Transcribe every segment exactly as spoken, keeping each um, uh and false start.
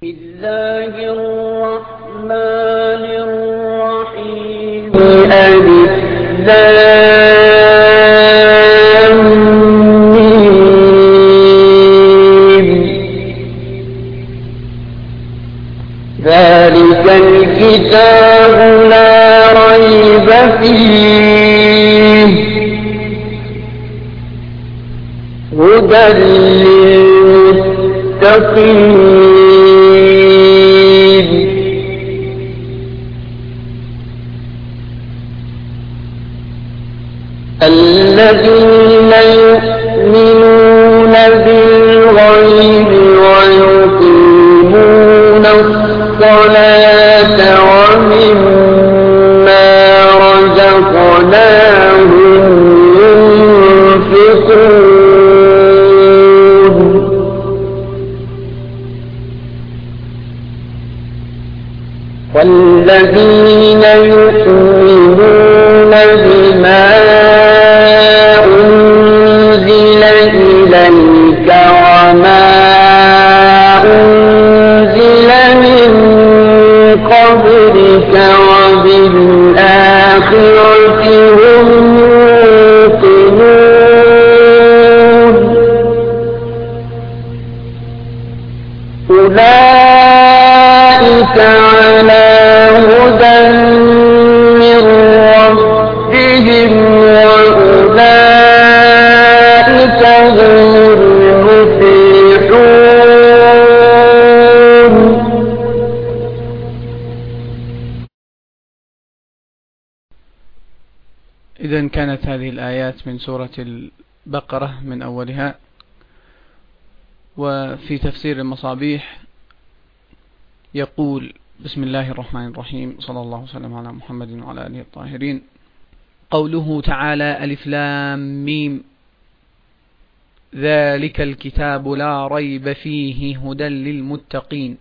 بسم الله الرحمن الرحيم. ألف لام ميم. ذلك الكتاب لا ريب فيه هدى للمتقين الذين يؤمنون بالغيب ويقيمون الصلاة ومما رزقناهم ينفقون والذين يؤمنون بما أنزل إليك وما أنزل من قبلك وبالآخرة هم يوقنون أولئك على هدى من ربهم وأولئك هم المفلحون. إذن كانت هذه الآيات من سورة البقرة من أولها. وفي تفسير المصابيح يقول: بسم الله الرحمن الرحيم، صلى الله وسلم على محمد وعلى آله الطاهرين. قوله تعالى: ألف لام ميم، ذلك الكتاب لا ريب فيه هدى للمتقين.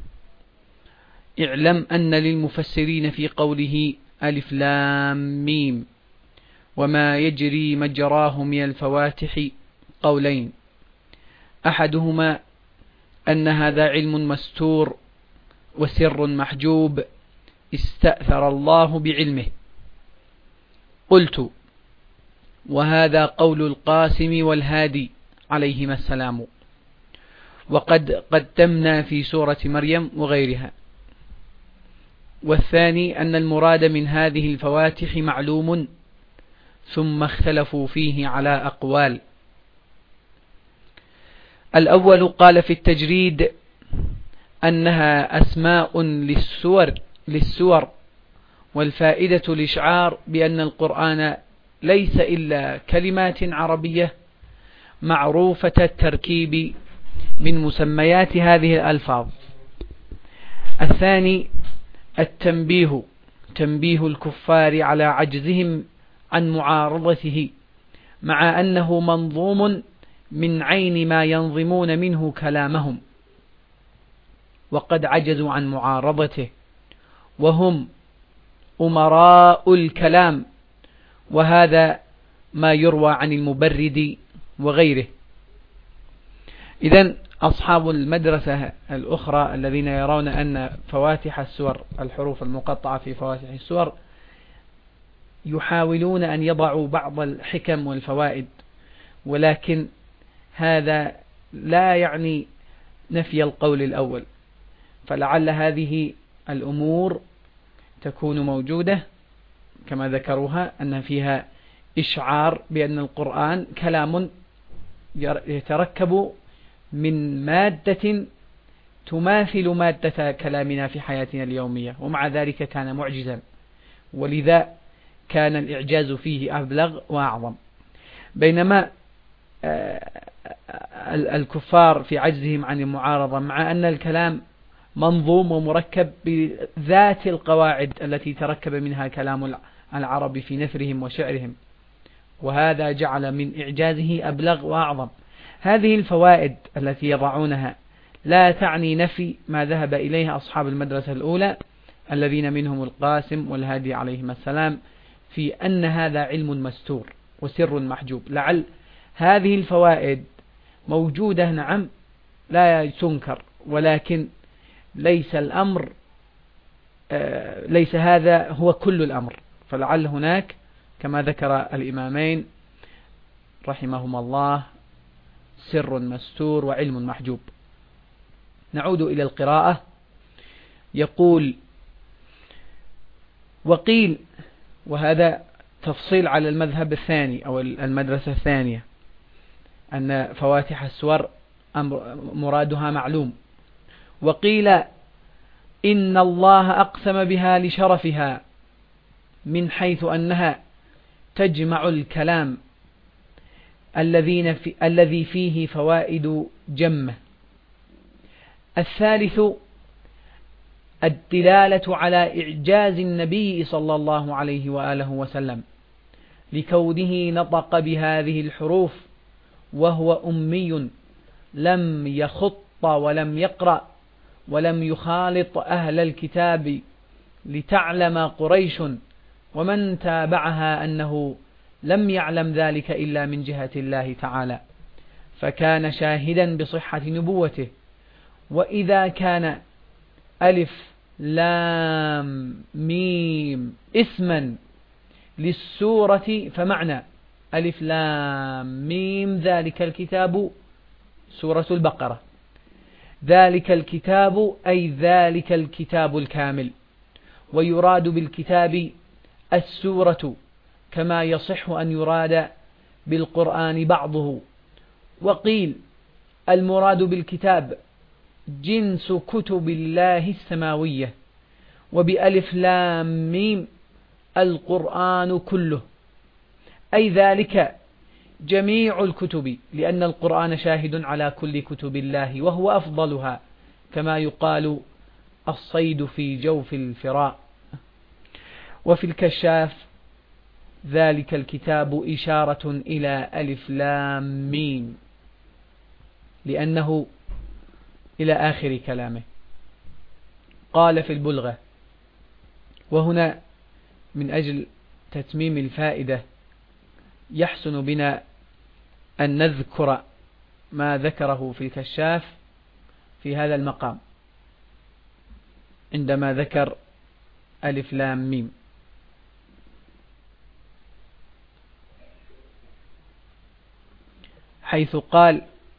اعلم أن للمفسرين في قوله ألف لام ميم وما يجري مجراه من الفواتح قولين: أحدهما أن هذا علم مستور وسر محجوب استأثر الله بعلمه. قلت: وهذا قول القاسم والهادي عليهما السلام، وقد قدمنا في سورة مريم وغيرها. والثاني أن المراد من هذه الفواتح معلوم ثم اختلفوا فيه على أقوال. الأول قال في التجريد أنها أسماء للسور, للسور والفائدة الإشعار بأن القرآن ليس إلا كلمات عربية معروفة التركيب من مسميات هذه الألفاظ. الثاني التنبيه، تنبيه الكفار على عجزهم عن معارضته، مع أنه منظوم من عين ما ينظمون منه كلامهم، وقد عجزوا عن معارضته وهم أمراء الكلام، وهذا ما يروى عن المبرد وغيره. إذن أصحاب المدرسة الأخرى الذين يرون أن فواتح السور، الحروف المقطعة في فواتح السور، يحاولون أن يضعوا بعض الحكم والفوائد، ولكن هذا لا يعني نفي القول الأول، فلعل هذه الأمور تكون موجودة كما ذكروها، أن فيها إشعار بأن القرآن كلام يتركب من مادة تماثل مادة كلامنا في حياتنا اليومية، ومع ذلك كان معجزا، ولذا كان الإعجاز فيه أبلغ وأعظم. بينما الكفار في عجزهم عن المعارضة، مع أن الكلام منظوم ومركب بذات القواعد التي تركب منها كلام العرب في نثرهم وشعرهم، وهذا جعل من إعجازه أبلغ وأعظم. هذه الفوائد التي يضعونها لا تعني نفي ما ذهب إليه أصحاب المدرسة الأولى الذين منهم القاسم والهادي عليهما السلام في أن هذا علم مستور وسر محجوب. لعل هذه الفوائد موجودة نعم لا تنكر، ولكن ليس الأمر ليس هذا هو كل الأمر، فلعل هناك كما ذكر الإمامين رحمهما الله سر مستور وعلم محجوب. نعود إلى القراءة. يقول: وقيل، وهذا تفصيل على المذهب الثاني أو المدرسة الثانية، أن فواتح السور مرادها معلوم. وقيل إن الله أقسم بها لشرفها، من حيث أنها تجمع الكلام الذين في الذي فيه فوائد جمة. الثالث الدلالة على إعجاز النبي صلى الله عليه وآله وسلم لكونه نطق بهذه الحروف وهو أمي لم يخط ولم يقرأ ولم يخالط أهل الكتاب، لتعلم قريش ومن تابعها أنه لم يعلم ذلك إلا من جهة الله تعالى، فكان شاهدا بصحة نبوته. وإذا كان ألف لام ميم اسما للسورة، فمعنى ألف لام ميم ذلك الكتاب سورة البقرة. ذلك الكتاب أي ذلك الكتاب الكامل، ويراد بالكتاب السورة كما يصح أن يراد بالقرآن بعضه. وقيل المراد بالكتاب جنس كتب الله السماوية، وبألف لام ميم القرآن كله، أي ذلك جميع الكتب، لأن القرآن شاهد على كل كتب الله وهو أفضلها، كما يقال الصيد في جوف الفراء. وفي الكشاف ذلك الكتاب إشارة إلى ألف لام ميم، لأنه إلى آخر كلامه. قال في البلغة، وهنا من أجل تتميم الفائدة يحسن بنا أن نذكر ما ذكره في الكشاف في هذا المقام عندما ذكر ألف لام ميم. حيث قال: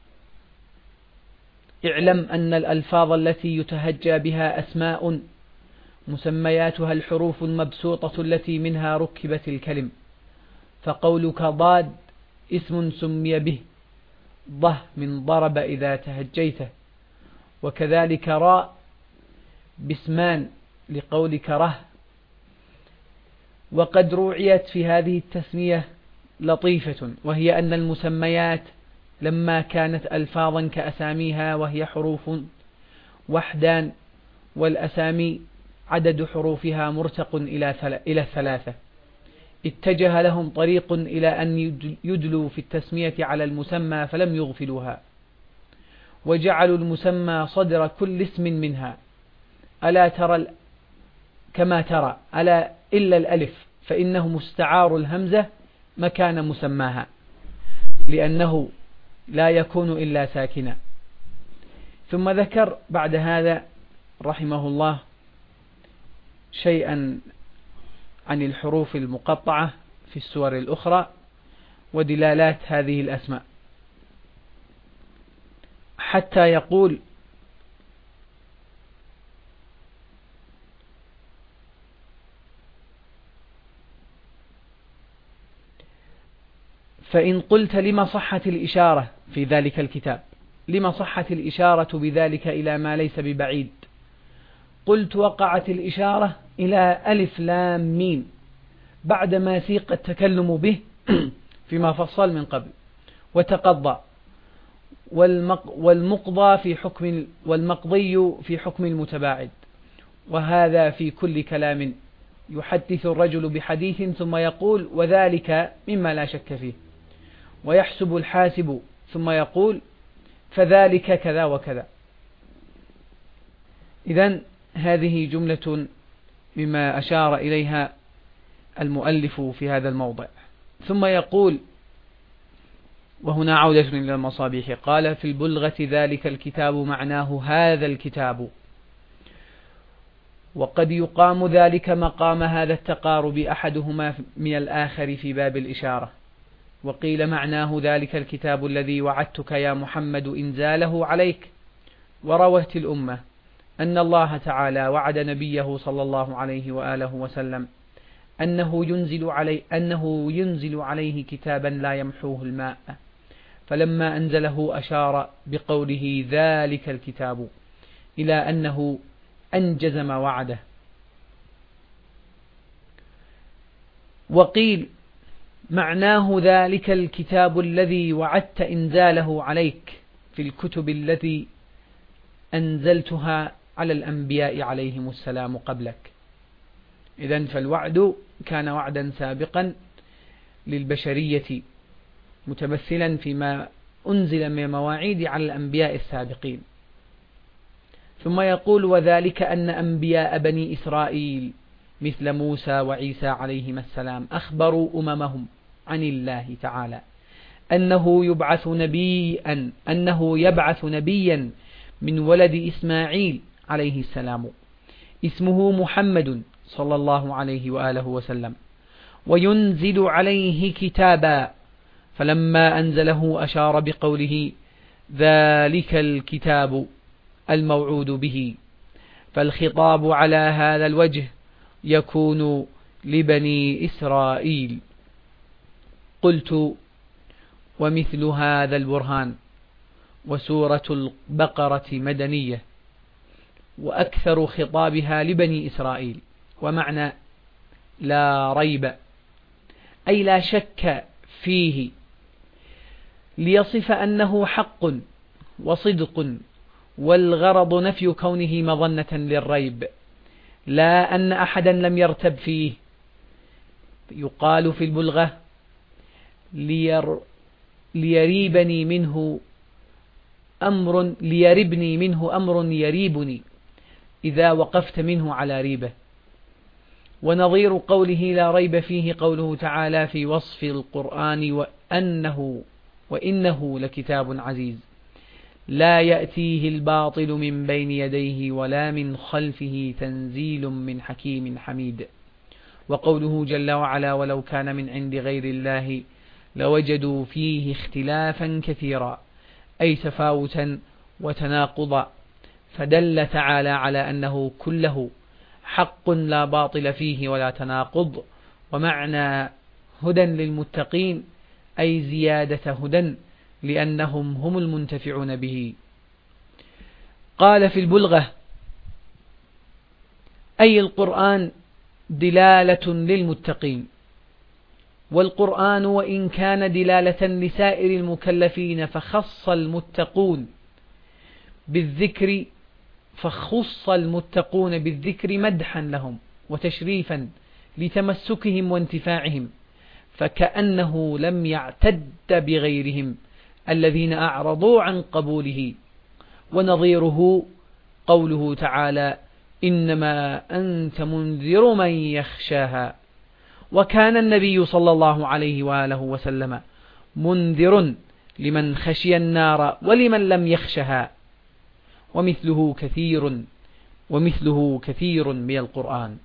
اعلم أن الألفاظ التي يتهجى بها أسماء مسمياتها الحروف المبسوطة التي منها ركبت الكلم، فقولك ضاد اسم سمي به، ضه من ضرب إذا تهجيته، وكذلك راء باسمان لقولك ره. وقد روعيت في هذه التسمية لطيفة، وهي أن المسميات لما كانت ألفاظا كأساميها وهي حروف وحدان، والأسامي عدد حروفها مرتق إلى الثلاثة، اتجه لهم طريق إلى أن يدلوا في التسمية على المسمى فلم يغفلوها، وجعلوا المسمى صدر كل اسم منها. ألا ترى كما ترى ألا إلا الألف فإنه مستعار الهمزة مكان مسماها، لأنه لا يكون إلا ساكنا. ثم ذكر بعد هذا رحمه الله شيئا عن الحروف المقطعة في السور الأخرى ودلالات هذه الأسماء، حتى يقول: فإن قلت لما صحت الإشارة في ذلك الكتاب، لما صحت الإشارة بذلك إلى ما ليس ببعيد؟ قلت: وقعت الإشارة إلى ألف لام ميم بعدما سيق التكلم به فيما فصل من قبل، وتقضى، والمقضى في حكم والمقضي في حكم المتباعد، وهذا في كل كلام يحدث الرجل بحديث ثم يقول وذلك مما لا شك فيه، ويحسب الحاسب ثم يقول فذلك كذا وكذا. إذن هذه جملة مما أشار إليها المؤلف في هذا الموضع. ثم يقول، وهنا عودة إلى المصابيح، قال: في البلغة ذلك الكتاب معناه هذا الكتاب، وقد يقام ذلك مقام هذا التقارب أحدهما من الآخر في باب الإشارة. وقيل معناه ذلك الكتاب الذي وعدتك يا محمد إنزاله عليك. وروت الأمة أن الله تعالى وعد نبيه صلى الله عليه وآله وسلم أنه ينزل عليه, أنه ينزل عليه كتابا لا يمحوه الماء، فلما أنزله أشار بقوله ذلك الكتاب إلى أنه أنجز ما وعده. وقيل معناه ذلك الكتاب الذي وعدت إنزاله عليك في الكتب التي أنزلتها على الأنبياء عليهم السلام قبلك. إذن فالوعد كان وعدا سابقا للبشرية متمثلا فيما أنزل من المواعيد على الأنبياء السابقين. ثم يقول وذلك أن أنبياء بني إسرائيل مثل موسى وعيسى عليهما السلام أخبروا أممهم عن الله تعالى أنه يبعث نبيا أنه يبعث نبيا من ولد إسماعيل عليه السلام اسمه محمد صلى الله عليه وآله وسلم، وينزل عليه كتابا، فلما أنزله أشار بقوله ذلك الكتاب الموعود به، فالخطاب على هذا الوجه يكون لبني إسرائيل. قلت ومثل هذا البرهان وسورة البقرة مدنية وأكثر خطابها لبني إسرائيل، ومعنى لا ريب أي لا شك فيه، ليصف أنه حق وصدق، والغرض نفي كونه مظنة للريب لا أن أحدا لم يرتب فيه. يقال في البلغة لير ليريبني منه أمر ليربني منه أمر يريبني إذا وقفت منه على ريبة. ونظير قوله لا ريب فيه قوله تعالى في وصف القرآن وأنه وإنه لكتاب عزيز لا يأتيه الباطل من بين يديه ولا من خلفه تنزيل من حكيم حميد. وقوله جل وعلا ولو كان من عند غير الله لوجدوا فيه اختلافا كثيرا أي تفاوتا وتناقضا، فدل تعالى على أنه كله حق لا باطل فيه ولا تناقض. ومعنى هدى للمتقين أي زيادة هدى لأنهم هم المنتفعون به. قال في البلغة أي القرآن دلالة للمتقين، والقرآن وإن كان دلالة لسائر المكلفين فخص المتقون بالذكر فخص المتقون بالذكر مدحا لهم وتشريفا لتمسكهم وانتفاعهم، فكأنه لم يعتد بغيرهم الذين أعرضوا عن قبوله. ونظيره قوله تعالى إنما أنت منذر من يخشاها، وكان النبي صلى الله عليه وآله وسلم منذر لمن خشي النار ولمن لم يخشها، ومثله كثير ومثله كثير من القرآن.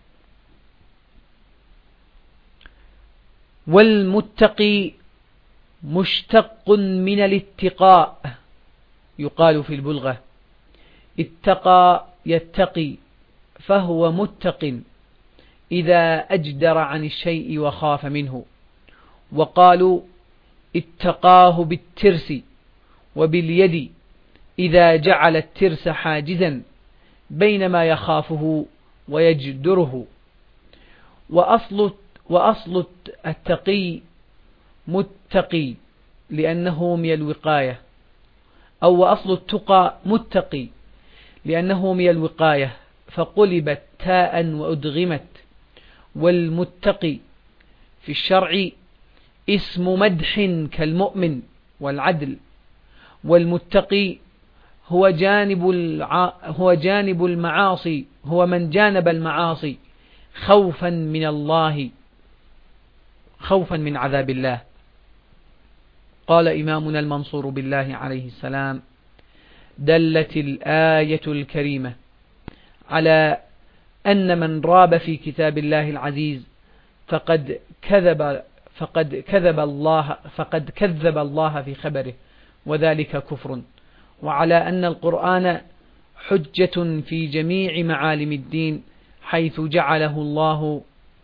والمتقي مشتق من الاتقاء، يقال في البلغة اتقى يتقي، فهو متق إذا أجدر عن الشيء وخاف منه. وقالوا اتقاه بالترس وباليد إذا جعل الترس حاجزا بين ما يخافه ويجدره. وأصل وأصل التقي متقي لأنه من الوقاية، أو وأصل التقى متقي لأنه من الوقاية فقلبت تاء وأدغمت. والمتقي في الشرع اسم مدح كالمؤمن والعدل. والمتقي هو جانب الع... هو جانب المعاصي هو من جانب المعاصي خوفا من الله خوفا من عذاب الله. قال إمامنا المنصور بالله عليه السلام دلت الآية الكريمة على أن من راب في كتاب الله العزيز فقد كذب فقد كذب الله فقد كذب الله في خبره، وذلك كفر. وعلى أن القرآن حجة في جميع معالم الدين، حيث جعله الله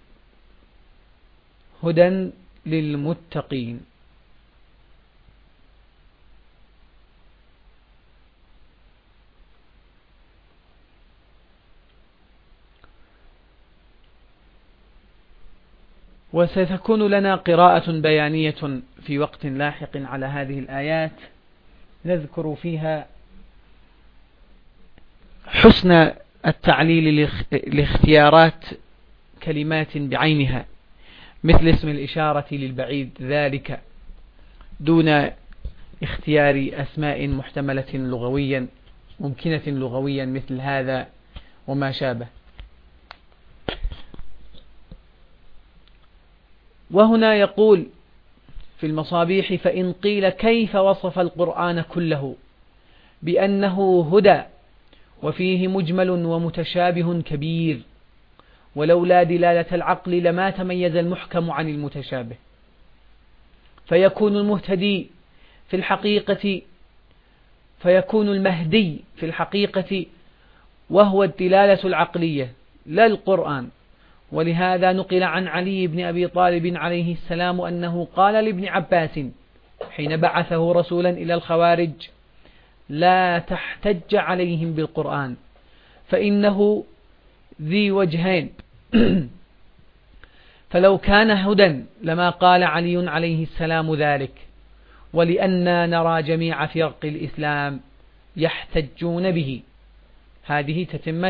هدى للمتقين. وستكون لنا قراءة بيانية في وقت لاحق على هذه الآيات، نذكر فيها حسن التعليل لاختيارات كلمات بعينها، مثل اسم الإشارة للبعيد ذلك، دون اختيار أسماء محتملة لغويا ممكنة لغويا مثل هذا وما شابه. وهنا يقول في المصابيح: فإن قيل كيف وصف القرآن كله بأنه هدى وفيه مجمل ومتشابه كبير، ولولا دلالة العقل لما تميز المحكم عن المتشابه، فيكون المهتدي في الحقيقة فيكون المهدي في الحقيقة وهو الدلالة العقلية لا القرآن. ولهذا نقل عن علي بن أبي طالب عليه السلام أنه قال لابن عباس حين بعثه رسولا إلى الخوارج: لا تحتج عليهم بالقرآن فإنه ذي وجهين. فلو كان هدى لما قال علي عليه السلام ذلك، ولأننا نرى جميع فرق الإسلام يحتجون به. هذه تتمة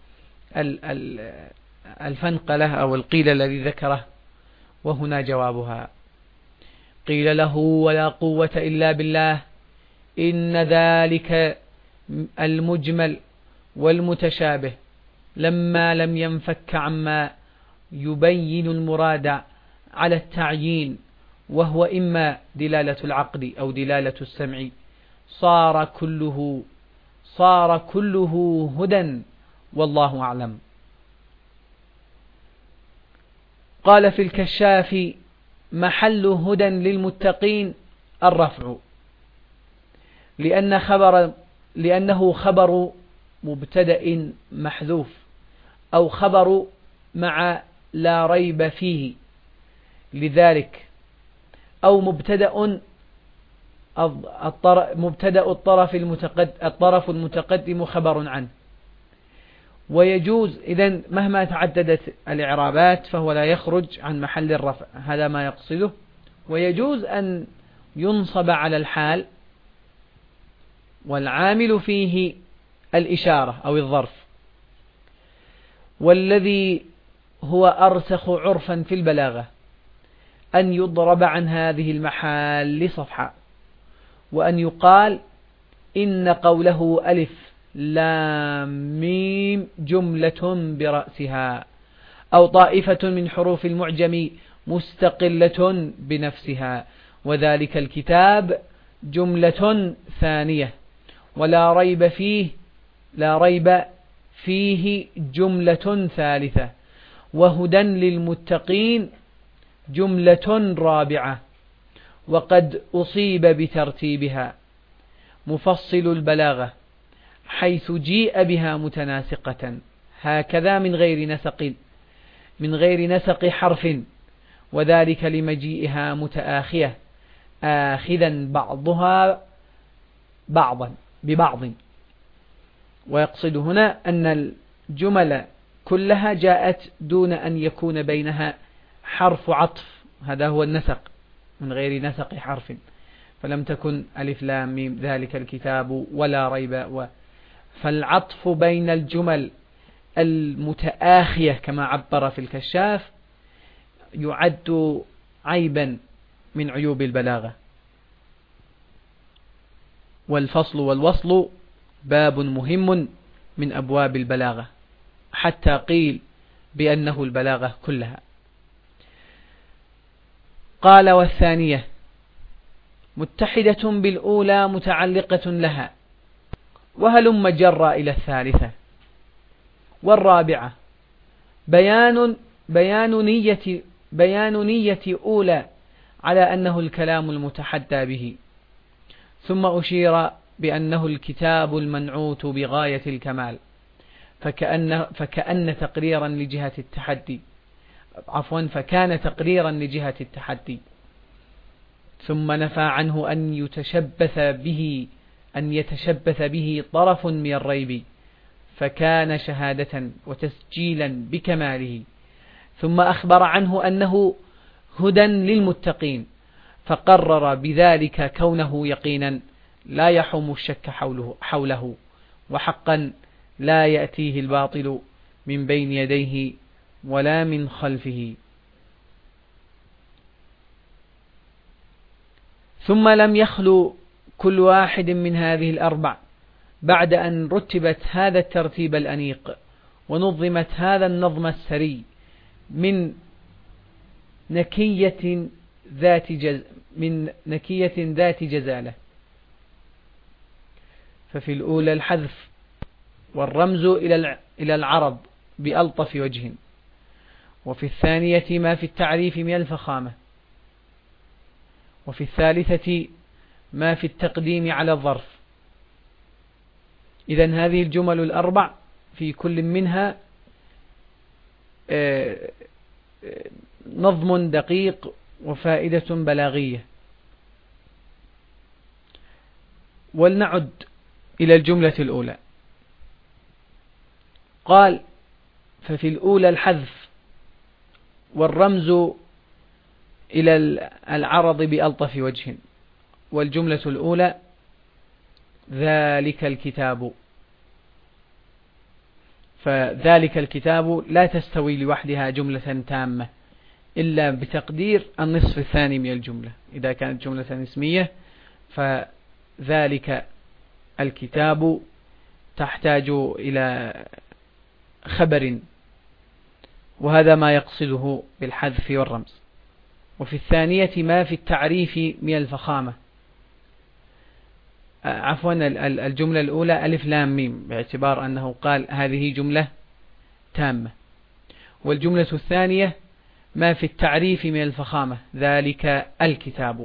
الفنقلة أو القيل الذي ذكره، وهنا جوابها: قيل له: ولا قوة إلا بالله، إن ذلك المجمل والمتشابه لما لم ينفك عما يبين المراد على التعيين، وهو إما دلالة العقل أو دلالة السمع، صار كله صار كله هدى، والله أعلم. قال في الكشاف: محل هدى للمتقين الرفع، لأن خبر لأنه خبر مبتدأ محذوف، أو خبر مع لا ريب فيه لذلك، أو مبتدأ مبتدأ الطرف المتقدم الطرف المتقدم خبر عنه. ويجوز إذن مهما تعددت الإعرابات فهو لا يخرج عن محل الرفع، هذا ما يقصده. ويجوز أن ينصب على الحال والعامل فيه الإشارة أو الظرف. والذي هو أرسخ عرفا في البلاغة أن يضرب عن هذه المحال صفحة، وأن يقال إن قوله ألف لام ميم جملة برأسها، أو طائفة من حروف المعجم مستقلة بنفسها، وذلك الكتاب جملة ثانية، ولا ريب فيه لا ريب فيه جملة ثالثة، وهدى للمتقين جملة رابعة. وقد أصيب بترتيبها مفصل البلاغة، حيث جيء بها متناسقة هكذا من غير نسق من غير نسق حرف، وذلك لمجيئها متآخية آخذا بعضها بعضا ببعض. ويقصد هنا أن الجمل كلها جاءت دون أن يكون بينها حرف عطف، هذا هو النسق، من غير نسق حرف، فلم تكن ألف لام ميم ذلك الكتاب ولا ريب و فالعطف بين الجمل المتآخية كما عبر في الكشاف يعد عيبا من عيوب البلاغة. والفصل والوصل باب مهم من أبواب البلاغة، حتى قيل بأنه البلاغة كلها. قال: والثانية متحدة بالأولى متعلقة لها، وهلم جر إلى الثالثة. والرابعة بيان بيان نية بيان نية أولى على أنه الكلام المتحدى به، ثم أشير بأنه الكتاب المنعوت بغاية الكمال، فكأن, فكأن تقريرا لجهة التحدي عفوا فكان تقريرا لجهة التحدي، ثم نفى عنه أن يتشبث به أن يتشبث به طرف من الريب، فكان شهادة وتسجيلا بكماله، ثم أخبر عنه أنه هدى للمتقين، فقرر بذلك كونه يقينا لا يحوم الشك حوله, حوله وحقا لا يأتيه الباطل من بين يديه ولا من خلفه. ثم لم يخلو كل واحد من هذه الأربع بعد أن رتبت هذا الترتيب الأنيق ونظمت هذا النظم السري من نكية ذات جز من نكية ذات جزالة. ففي الأولى الحذف والرمز إلى العرض بألطف وجه، وفي الثانية ما في التعريف من الفخامة، وفي الثالثة ما في التقديم على الظرف. إذن هذه الجمل الأربع في كل منها نظم دقيق وفائدة بلاغية. ولنعد إلى الجملة الأولى. قال: ففي الأولى الحذف والرمز إلى العرض بألطف وجه. والجملة الأولى ذلك الكتاب، فذلك الكتاب لا تستوي لوحدها جملة تامة إلا بتقدير النصف الثاني من الجملة. إذا كانت جملة اسمية فذلك الكتاب تحتاج إلى خبر، وهذا ما يقصده بالحذف والرمز. وفي الثانية ما في التعريف من الفخامة، عفوا الجملة الأولى ألف لام ميم باعتبار أنه قال هذه جملة تامة. والجملة الثانية ما في التعريف من الفخامة ذلك الكتاب.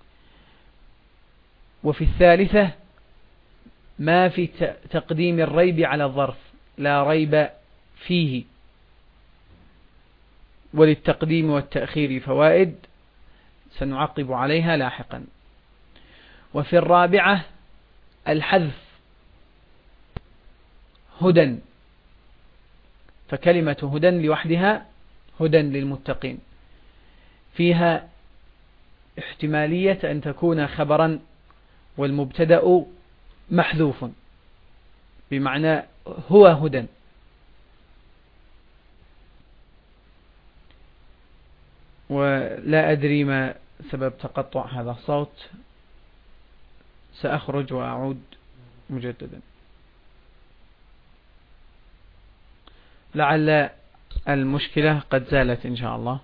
وفي الثالثة ما في تقديم الريب على الظرف لا ريب فيه. وللتقديم والتأخير فوائد سنعقب عليها لاحقا. وفي الرابعة الحذف هدى، فكلمة هدى لوحدها هدى للمتقين فيها احتمالية أن تكون خبرا والمبتدأ محذوف بمعنى هو هدى. ولا أدري ما سبب تقطع هذا الصوت، سأخرج وأعود مجددا لعل المشكلة قد زالت إن شاء الله.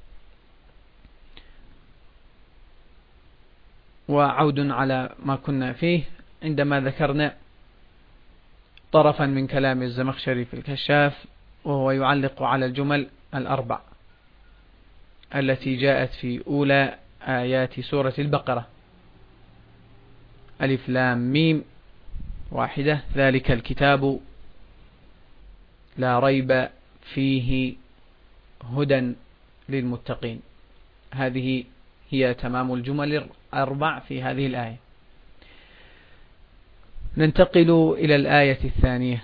وعود على ما كنا فيه عندما ذكرنا طرفا من كلام الزمخشري في الكشاف، وهو يعلق على الجمل الأربع التي جاءت في أولى آيات سورة البقرة: ألف لام ميم واحدة، ذلك الكتاب لا ريب فيه هدى للمتقين. هذه هي تمام الجمل الأربع في هذه الآية. ننتقل إلى الآية الثانية: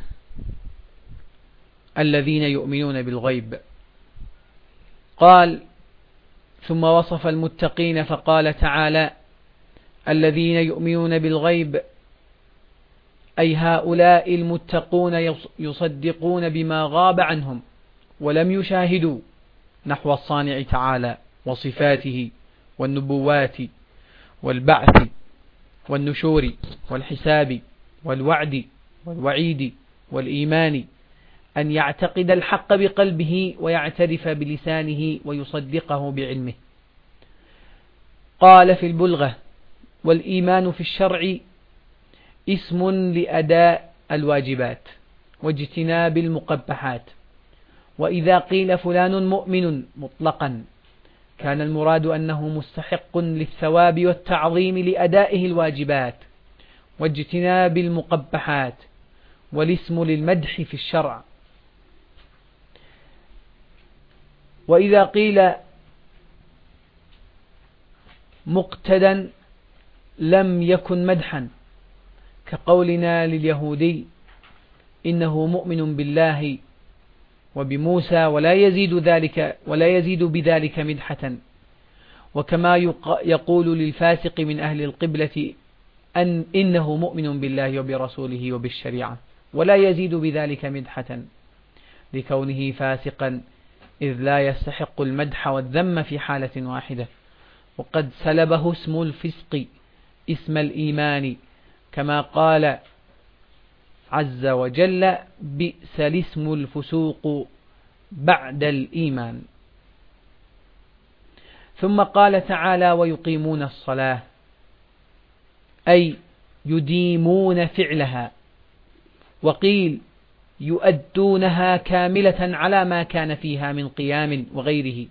الذين يؤمنون بالغيب. قال: ثم وصف المتقين فقال تعالى: الذين يؤمنون بالغيب، أي هؤلاء المتقون يصدقون بما غاب عنهم ولم يشاهدوا نحو الصانع تعالى وصفاته والنبوات والبعث والنشور والحساب والوعد والوعيد والإيمان، أن يعتقد الحق بقلبه ويعترف بلسانه ويصدقه بعلمه. قال في البلغة: والإيمان في الشرع اسم لأداء الواجبات واجتناب المقبحات وإذا قيل فلان مؤمن مطلقا كان المراد أنه مستحق للثواب والتعظيم لأدائه الواجبات واجتناب المقبحات، والاسم للمدح في الشرع. وإذا قيل مقتدا لم يكن مدحا، كقولنا لليهودي إنه مؤمن بالله وبموسى ولا يزيد ذلك ولا يزيد بذلك مدحة، وكما يقول للفاسق من أهل القبلة أن إنه مؤمن بالله وبرسوله وبالشريعة ولا يزيد بذلك مدحة لكونه فاسقا، إذ لا يستحق المدح والذم في حالة واحدة، وقد سلبه اسم الفسق اسم الإيمان، كما قال عز وجل بئس الاسم الفسوق بعد الإيمان. ثم قال تعالى ويقيمون الصلاة، أي يديمون فعلها، وقيل يؤدونها كاملة على ما كان فيها من قيام وغيره.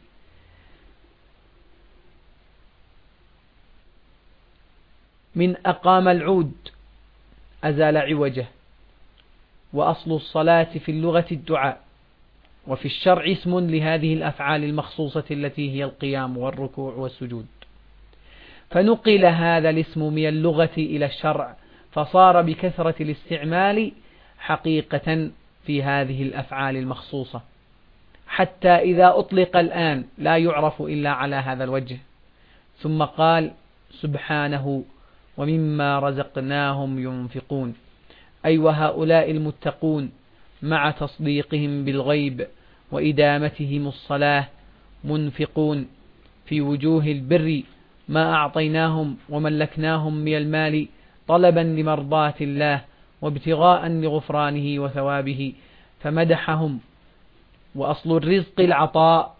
من أقام العود أزال عوجه، وأصل الصلاة في اللغة الدعاء، وفي الشرع اسم لهذه الأفعال المخصوصة التي هي القيام والركوع والسجود، فنقل هذا الاسم من اللغة إلى الشرع، فصار بكثرة الاستعمال حقيقة في هذه الأفعال المخصوصة، حتى إذا أطلق الآن لا يعرف إلا على هذا الوجه. ثم قال سبحانه ومما رزقناهم ينفقون، أي وهؤلاء المتقون مع تصديقهم بالغيب وإدامتهم الصلاة منفقون في وجوه البر ما أعطيناهم وملكناهم من المال طلبا لمرضاة الله وابتغاء لغفرانه وثوابه، فمدحهم. وأصل الرزق العطاء،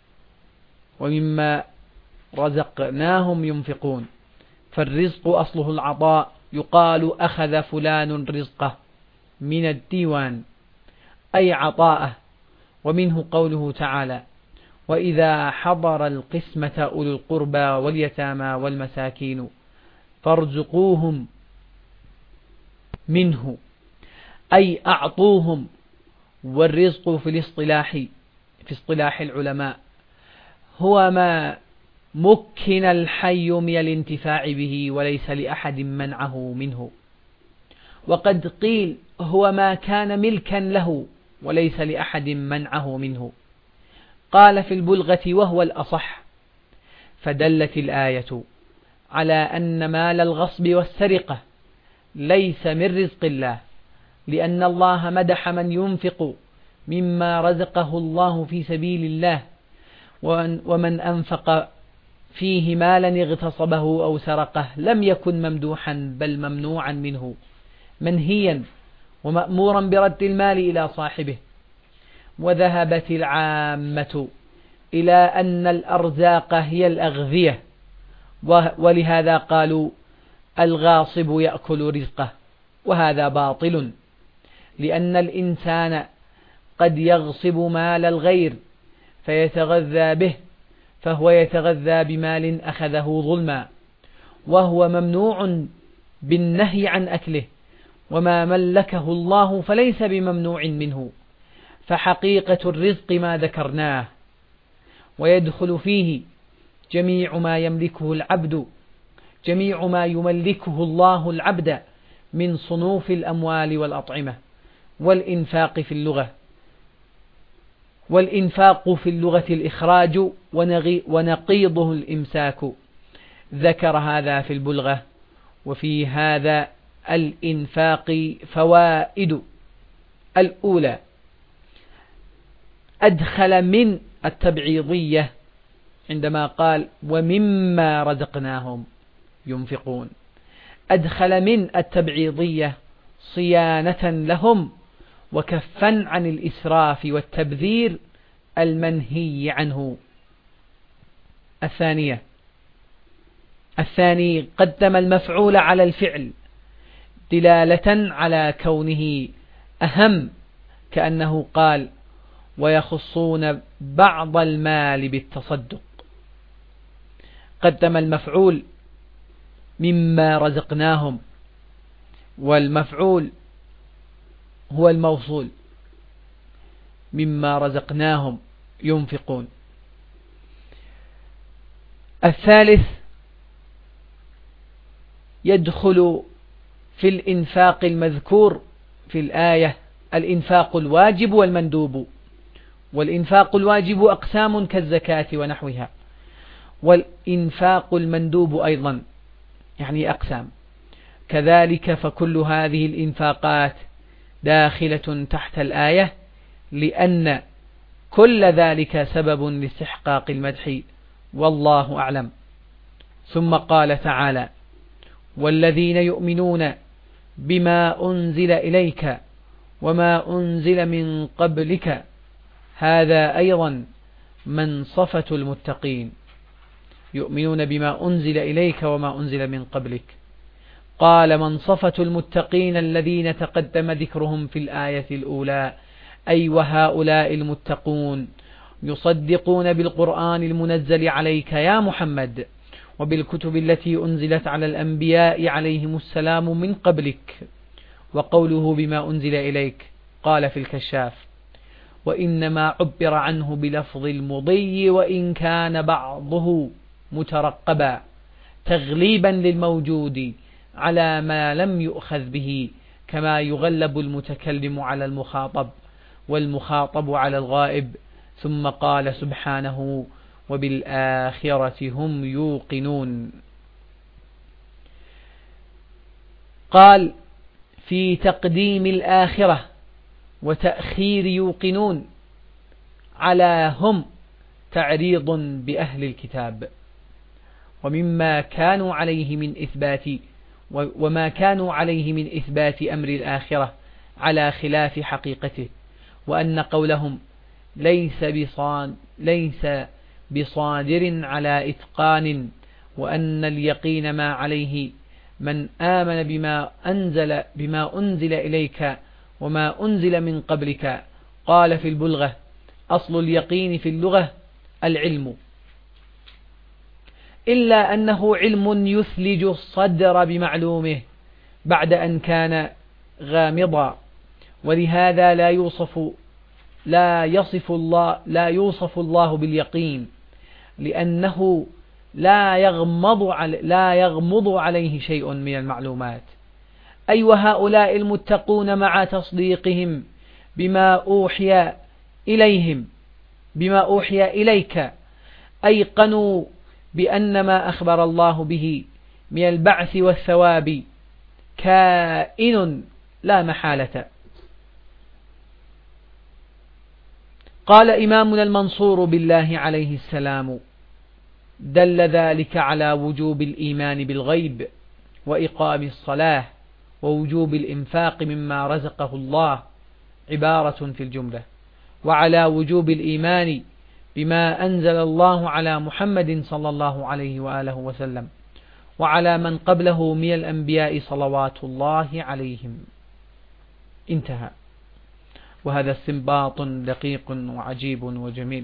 ومما رزقناهم ينفقون، فالرزق أصله العطاء، يقال أخذ فلان رزقه من الديوان أي عطاءه. ومنه قوله تعالى وإذا حضر القسمة أولو القربى واليتامى والمساكين فارزقوهم منه، أي أعطوهم. والرزق في الاصطلاح في اصطلاح العلماء هو ما مكن الحي من الانتفاع به وليس لأحد منعه منه، وقد قيل هو ما كان ملكا له وليس لأحد منعه منه. قال في البلغة وهو الأصح، فدلت الآية على أن مال الغصب والسرقة ليس من رزق الله، لأن الله مدح من ينفق مما رزقه الله في سبيل الله، ومن أنفق فيه مالا اغتصبه أو سرقه لم يكن ممدوحا بل ممنوعا منه، منهيا ومأمورا برد المال إلى صاحبه. وذهبت العامة إلى أن الأرزاق هي الأغذية، ولهذا قالوا الغاصب يأكل رزقه، وهذا باطل، لأن الإنسان قد يغصب مال الغير فيتغذى به، فهو يتغذى بمال أخذه ظلما، وهو ممنوع بالنهي عن أكله، وما ملكه الله فليس بممنوع منه. فحقيقة الرزق ما ذكرناه، ويدخل فيه جميع ما يملكه العبد جميع ما يملكه الله العبد من صنوف الأموال والأطعمة. والإنفاق في اللغة والإنفاق في اللغة الإخراج، ونقيضه الإمساك، ذكر هذا في البلغة. وفي هذا الإنفاق فوائد. الأولى أدخل من التبعيضية عندما قال ومما رزقناهم ينفقون، أدخل من التبعيضية صيانة لهم وكفا عن الإسراف والتبذير المنهي عنه. الثانية الثاني قدم المفعول على الفعل دلالة على كونه أهم، كأنه قال ويخصون بعض المال بالتصدق. قدم المفعول مما رزقناهم، والمفعول هو الموصول، مما رزقناهم ينفقون. الثالث يدخل في الإنفاق المذكور في الآية الإنفاق الواجب والمندوب. والإنفاق الواجب أقسام كالزكاة ونحوها، والإنفاق المندوب أيضا يعني أقسام كذلك. فكل هذه الإنفاقات داخلة تحت الآية، لأن كل ذلك سبب لاستحقاق المدح، والله أعلم. ثم قال تعالى: والذين يؤمنون بما أنزل إليك وما أنزل من قبلك. هذا أيضا منصفة المتقين، يؤمنون بما أنزل إليك وما أنزل من قبلك. قال: منصفة المتقين الذين تقدم ذكرهم في الآية الأولى، أي وهؤلاء المتقون يصدقون بالقرآن المنزل عليك يا محمد وبالكتب التي أنزلت على الأنبياء عليهم السلام من قبلك. وقوله بما أنزل إليك قال في الكشاف: وإنما عبر عنه بلفظ المضي وإن كان بعضه مترقبا، تغليبا للموجود على ما لم يؤخذ به، كما يغلب المتكلم على المخاطب والمخاطب على الغائب. ثم قال سبحانه: وبالآخرة هم يوقنون. قال في تقديم الآخرة وتأخير يوقنون على هم تعريض بأهل الكتاب، ومما كانوا عليه من إثبات وما كانوا عليه من إثبات أمر الآخرة على خلاف حقيقته، وأن قولهم ليس بصاد ليس بصادر على إتقان، وأن اليقين ما عليه من آمن بما أنزل بما أنزل إليك وما أنزل من قبلك. قال في البلغة: أصل اليقين في اللغة العلم، إلا أنه علم يثلج الصدر بمعلومه بعد أن كان غامضا، ولهذا لا يوصف لا يصف الله لا يوصف الله باليقين، لأنه لا يغمض علي لا يغمض عليه شيء من المعلومات. أي وهؤلاء المتقون مع تصديقهم بما أوحي إليهم بما أوحي إليك أيقنوا بأن ما أخبر الله به من البعث والثواب كائن لا محالة. قال إمامنا المنصور بالله عليه السلام: دل ذلك على وجوب الإيمان بالغيب وإقام الصلاة ووجوب الإنفاق مما رزقه الله عبارة في الجملة، وعلى وجوب الإيمان بما أنزل الله على محمد صلى الله عليه وآله وسلم وعلى من قبله من الأنبياء صلوات الله عليهم. انتهى. وهذا استنباط دقيق وعجيب وجميل.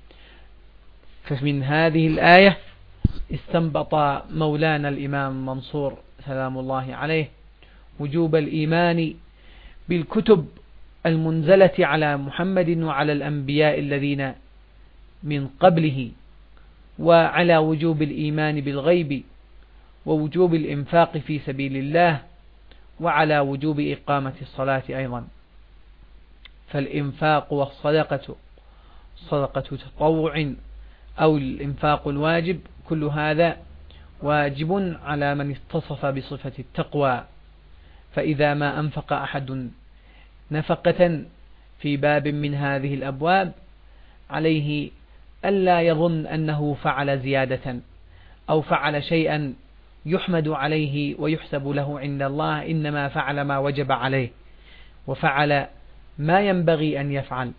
فمن هذه الآية استنبط مولانا الإمام منصور سلام الله عليه وجوب الإيمان بالكتب المنزلة على محمد وعلى الأنبياء الذين من قبله، وعلى وجوب الإيمان بالغيب ووجوب الإنفاق في سبيل الله، وعلى وجوب إقامة الصلاة أيضا. فالإنفاق والصدقة صدقة تطوع أو الإنفاق الواجب، كل هذا واجب على من اتصف بصفة التقوى. فإذا ما أنفق أحد نفقة في باب من هذه الأبواب عليه ألا يظن أنه فعل زيادة أو فعل شيئا يحمد عليه ويحسب له عند الله، إنما فعل ما وجب عليه وفعل ما ينبغي أن يفعل.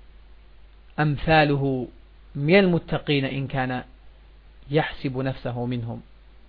أمثاله من المتقين إن كان يحسب نفسه منهم.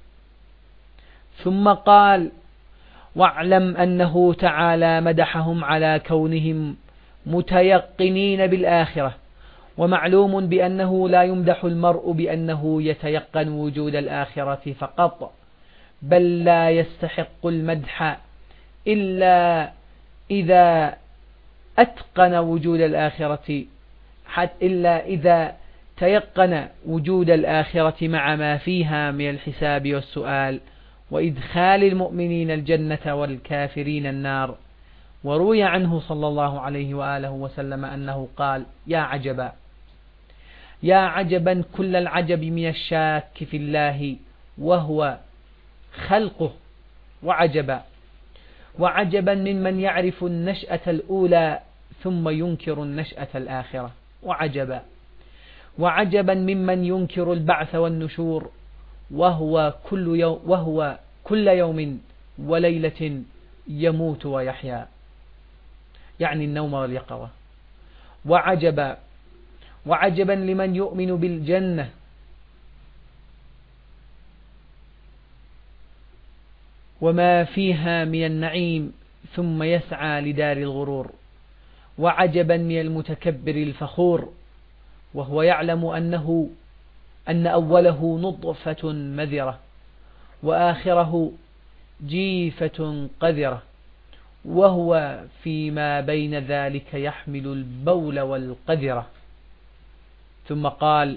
ثم قال: واعلم أنه تعالى مدحهم على كونهم متيقنين بالآخرة. ومعلوم بأنه لا يمدح المرء بأنه يتيقن وجود الآخرة فقط، بل لا يستحق المدح إلا إذا أتقن وجود الآخرة، حتى إلا إذا تيقن وجود الآخرة مع ما فيها من الحساب والسؤال وإدخال المؤمنين الجنة والكافرين النار. وروي عنه صلى الله عليه وآله وسلم أنه قال: يا عجبا يا عجبا كل العجب من الشاك في الله وهو خلقه، وعجبا وعجبا ممن يعرف النشأة الأولى ثم ينكر النشأة الآخرة، وعجبا وعجبا ممن ينكر البعث والنشور وهو كل يوم, وهو كل يوم وليلة يموت ويحيا، يعني النوم واليقظة. وعجبا وعجبا لمن يؤمن بالجنة وما فيها من النعيم ثم يسعى لدار الغرور. وعجبا من المتكبر الفخور وهو يعلم أنه أن أوله نطفة مذرة وآخره جيفة قذرة، وهو فيما بين ذلك يحمل البول والقذرة. ثم قال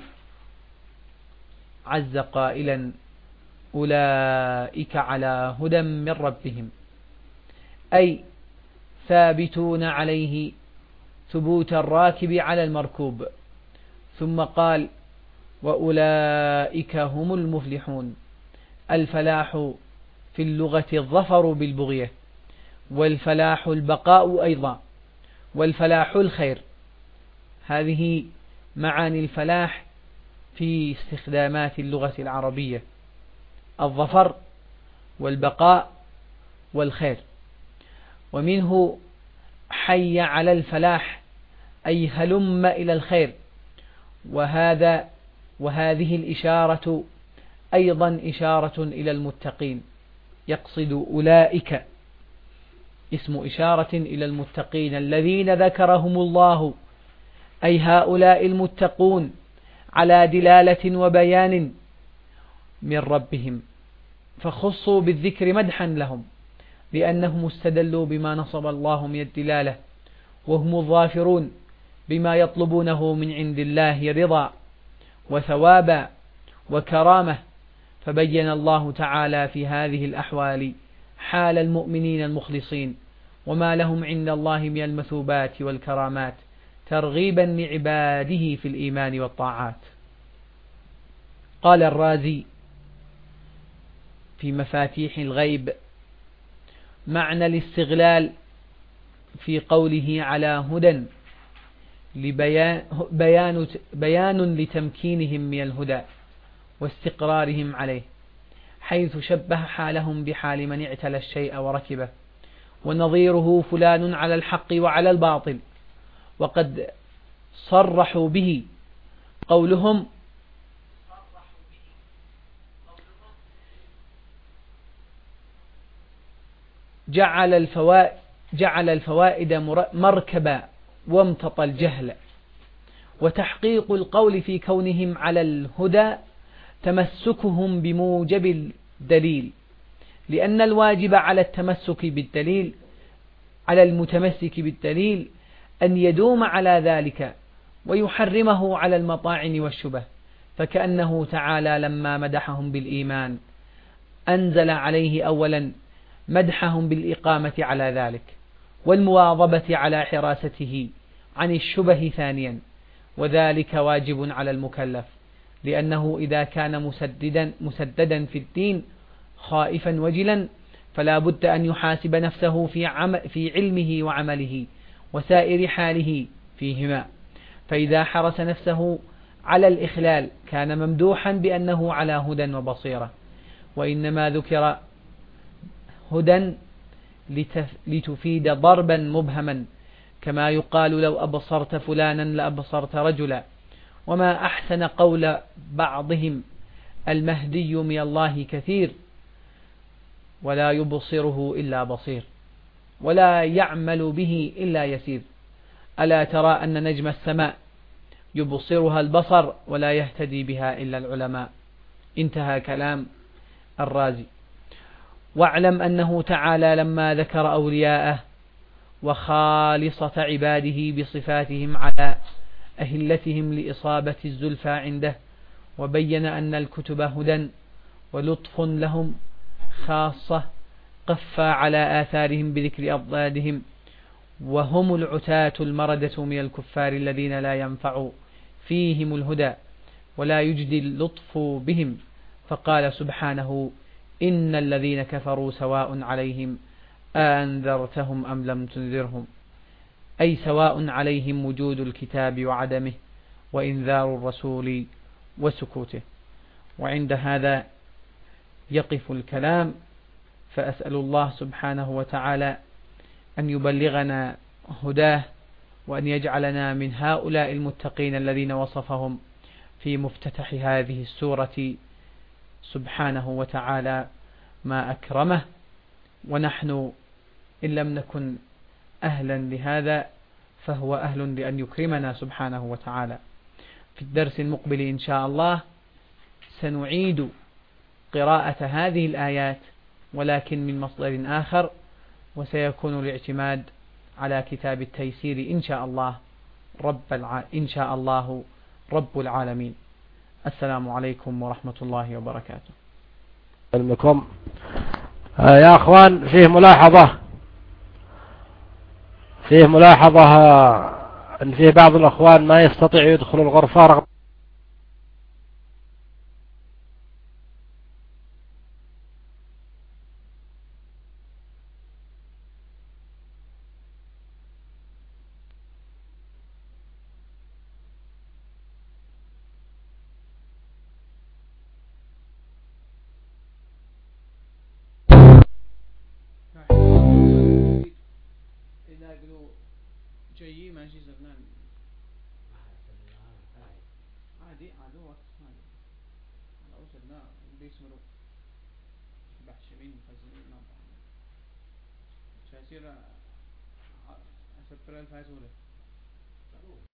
عز قائلا: أولئك على هدى من ربهم، أي ثابتون عليه ثبوت الراكب على المركوب. ثم قال: وأولئك هم المفلحون. الفلاح في اللغة الظفر بالبغية، والفلاح البقاء أيضا، والفلاح الخير. هذه معاني الفلاح في استخدامات اللغة العربية: الظفر والبقاء والخير. ومنه حي على الفلاح، أي هلم إلى الخير. وهذا وهذه الإشارة أيضا إشارة إلى المتقين، يقصد أولئك اسم إشارة إلى المتقين الذين ذكرهم الله، أي هؤلاء المتقون، على دلالة وبيان من ربهم، فخصوا بالذكر مدحا لهم لأنهم استدلوا بما نصب الله من الدلالة، وهم الظافرون بما يطلبونه من عند الله رضا وثوابا وكرامة. فبين الله تعالى في هذه الأحوال حال المؤمنين المخلصين وما لهم عند الله من المثوبات والكرامات، ترغيبا لعباده في الإيمان والطاعات. قال الرازي في مفاتيح الغيب: معنى الاستغلال في قوله على هدى لبيان بيان, بيان لتمكينهم من الهدى واستقرارهم عليه، حيث شبه حالهم بحال من اعتلى الشيء وركبه، ونظيره فلان على الحق وعلى الباطل. وقد صرحوا به قولهم جعل الفوائد, جعل الفوائد مركبا وامتطى الجهل. وتحقيق القول في كونهم على الهدى تمسكهم بموجب الدليل، لأن الواجب على التمسك بالدليل على المتمسك بالدليل أن يدوم على ذلك ويحرمه على المطاعن والشبه. فكأنه تعالى لما مدحهم بالإيمان أنزل عليه أولا مدحهم بالإقامة على ذلك والمواظبة على حراسته عن الشبه ثانيا، وذلك واجب على المكلف، لأنه إذا كان مسددا, مسددا في الدين خائفا وجلا فلا بد أن يحاسب نفسه في, عم في علمه وعمله وسائر حاله فيهما. فإذا حرس نفسه على الإخلال كان ممدوحا بأنه على هدى وبصيرة. وإنما ذكر هدى لتفيد ضربا مبهما، كما يقال لو أبصرت فلانا لأبصرت رجلا. وما أحسن قول بعضهم: المهدي من الله كثير ولا يبصره إلا بصير ولا يعمل به إلا يسير. ألا ترى أن نجم السماء يبصرها البصر ولا يهتدي بها إلا العلماء. انتهى كلام الرازي. واعلم أنه تعالى لما ذكر أولياءه وخالصة عباده بصفاتهم على أهلتهم لإصابة الزلفى عنده، وبين أن الكتب هدى ولطف لهم خاصة، قفى على آثارهم بذكر أضدادهم، وهم العتاة المردة من الكفار الذين لا ينفع فيهم الهدى ولا يجدي اللطف بهم، فقال سبحانه: إن الذين كفروا سواء عليهم أنذرتهم أم لم تنذرهم، أي سواء عليهم وجود الكتاب وعدمه وإنذار الرسول وسكوته. وعند هذا يقف الكلام، فأسأل الله سبحانه وتعالى أن يبلغنا هداه، وأن يجعلنا من هؤلاء المتقين الذين وصفهم في مفتتح هذه السورة سبحانه وتعالى ما أكرمه. ونحن إن لم نكن أهلا لهذا فهو أهل لأن يكرمنا سبحانه وتعالى. في الدرس المقبل إن شاء الله سنعيد قراءة هذه الآيات ولكن من مصدر آخر، وسيكون الاعتماد على كتاب التيسير إن شاء الله رب الع... إن شاء الله رب العالمين. السلام عليكم ورحمة الله وبركاته. علمكم يا أخوان، فيه ملاحظة فيه ملاحظة أن فيه بعض الأخوان ما يستطيع يدخل الغرفة رغم جاي ماشي زغنان عادي عادي وقت عادي لو سدنا بيسمرو بحشمين فزمين ما بعمل شاسير أسبر الفازولة